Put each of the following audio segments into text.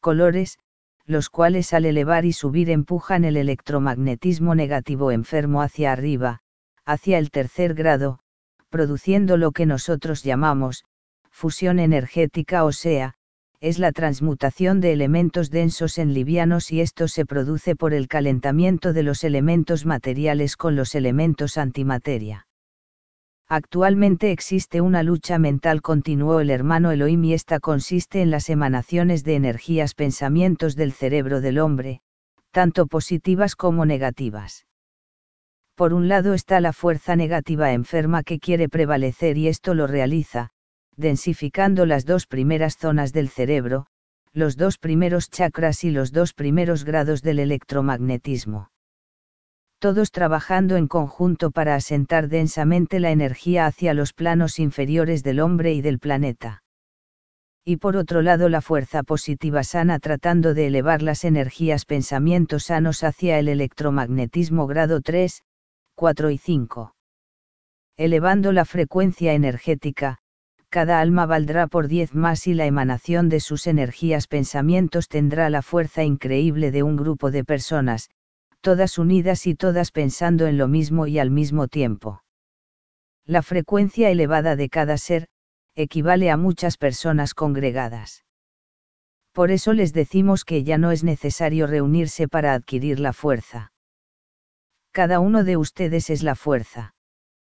colores, los cuales al elevar y subir empujan el electromagnetismo negativo enfermo hacia arriba, hacia el tercer grado, produciendo lo que nosotros llamamos fusión energética, o sea, es la transmutación de elementos densos en livianos, y esto se produce por el calentamiento de los elementos materiales con los elementos antimateria. Actualmente existe una lucha mental, continuó el hermano Elohim, y esta consiste en las emanaciones de energías, pensamientos del cerebro del hombre, tanto positivas como negativas. Por un lado está la fuerza negativa enferma que quiere prevalecer, y esto lo realiza, densificando las dos primeras zonas del cerebro, los dos primeros chakras y los dos primeros grados del electromagnetismo. Todos trabajando en conjunto para asentar densamente la energía hacia los planos inferiores del hombre y del planeta. Y por otro lado la fuerza positiva sana, tratando de elevar las energías, pensamientos sanos hacia el electromagnetismo grado 3, 4 y 5. Elevando la frecuencia energética, cada alma valdrá por 10 más, y la emanación de sus energías, pensamientos tendrá la fuerza increíble de un grupo de personas, todas unidas y todas pensando en lo mismo y al mismo tiempo. La frecuencia elevada de cada ser equivale a muchas personas congregadas. Por eso les decimos que ya no es necesario reunirse para adquirir la fuerza. Cada uno de ustedes es la fuerza.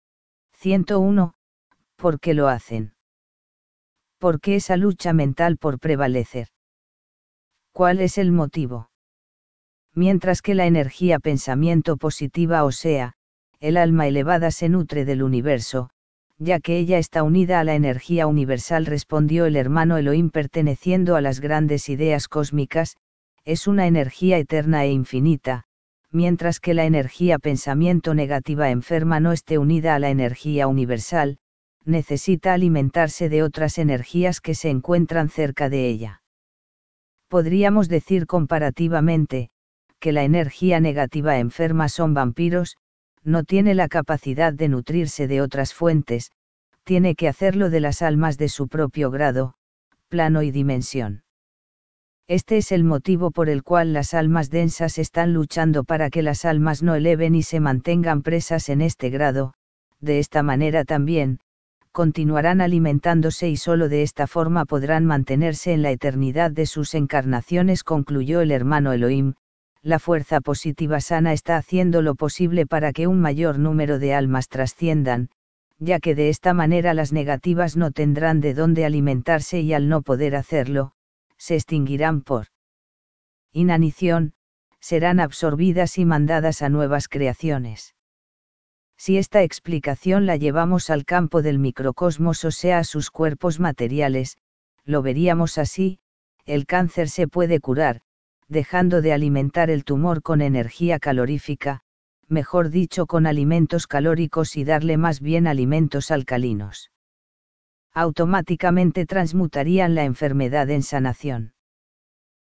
101. ¿Por qué lo hacen? ¿Por qué esa lucha mental por prevalecer? ¿Cuál es el motivo? Mientras que la energía pensamiento positiva, o sea, el alma elevada, se nutre del universo, ya que ella está unida a la energía universal, respondió el hermano Elohim, perteneciendo a las grandes ideas cósmicas, es una energía eterna e infinita, mientras que la energía pensamiento negativa enferma no esté unida a la energía universal, necesita alimentarse de otras energías que se encuentran cerca de ella. Podríamos decir comparativamente, que la energía negativa enferma son vampiros, no tiene la capacidad de nutrirse de otras fuentes, tiene que hacerlo de las almas de su propio grado, plano y dimensión. Este es el motivo por el cual las almas densas están luchando para que las almas no eleven y se mantengan presas en este grado. De esta manera también, continuarán alimentándose y solo de esta forma podrán mantenerse en la eternidad de sus encarnaciones, concluyó el hermano Elohim. La fuerza positiva sana está haciendo lo posible para que un mayor número de almas trasciendan, ya que de esta manera las negativas no tendrán de dónde alimentarse, y al no poder hacerlo, se extinguirán por inanición, serán absorbidas y mandadas a nuevas creaciones. Si esta explicación la llevamos al campo del microcosmos, o sea, a sus cuerpos materiales, lo veríamos así: el cáncer se puede curar, dejando de alimentar el tumor con energía calorífica, mejor dicho con alimentos calóricos, y darle más bien alimentos alcalinos. Automáticamente transmutarían la enfermedad en sanación.